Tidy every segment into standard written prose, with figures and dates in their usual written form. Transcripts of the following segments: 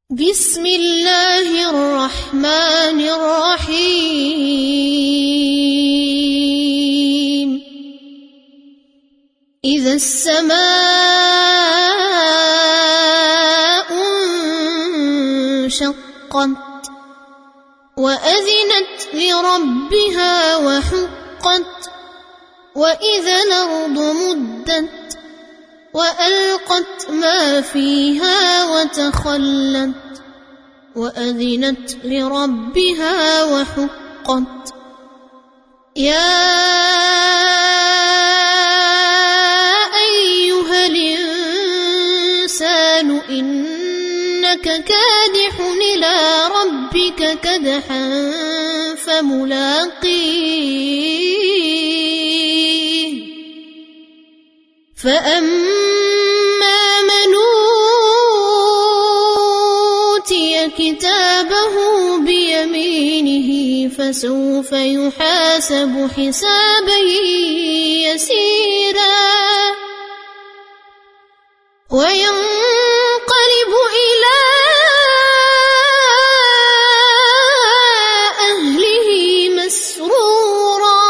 بسم الله الرحمن الرحيم إذا السماء انشقت وأذنت لربها وحقت وإذا الأرض مدت وألقت ما فيها وتخلت وأذنت لربها وحقت يا أيها الإنسان إنك كادح إلى ربك كدحا فملاقيه فأما من أوتي كتابه بيمينه فسوف يحاسب حسابا يسيرا وينقلب إلى أهله مسرورا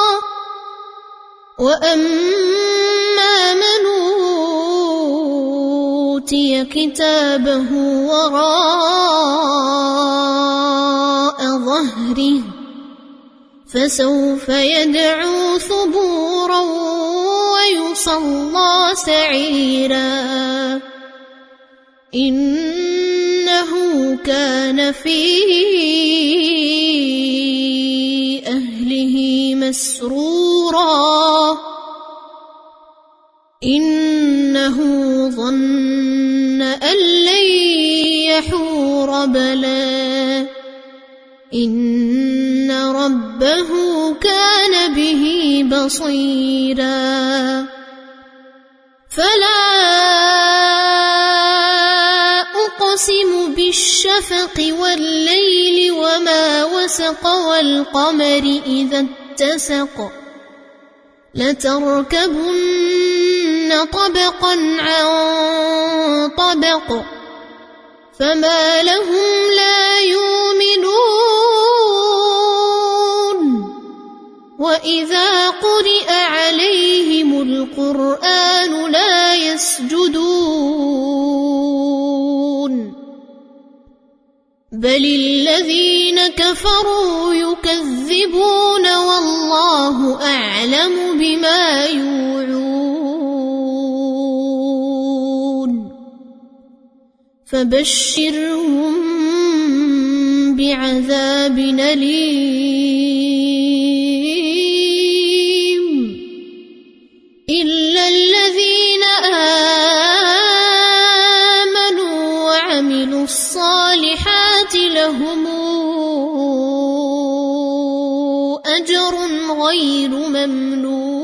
وأما من أوتي كتابه وراء ظهره فسوف يدعو ثبورا ويصلى سعيرا إنه كان في أهله مسرورا إنه ظن أن لن يحور بلى إن ربه كان به بصيرا فلا أقسم بالشفق والليل وما وسق والقمر إذا اتسق لتركبن طبقا عن طبق فما لهم لا يؤمنون وإذا قرئ عليهم القرآن لا يسجدون بل الذين كفروا يكذبون والله أعلم بما يوعون فبشرهم بعذاب أليم إلا الذين آمنوا وعملوا الصالحات لهم أجر غير ممنون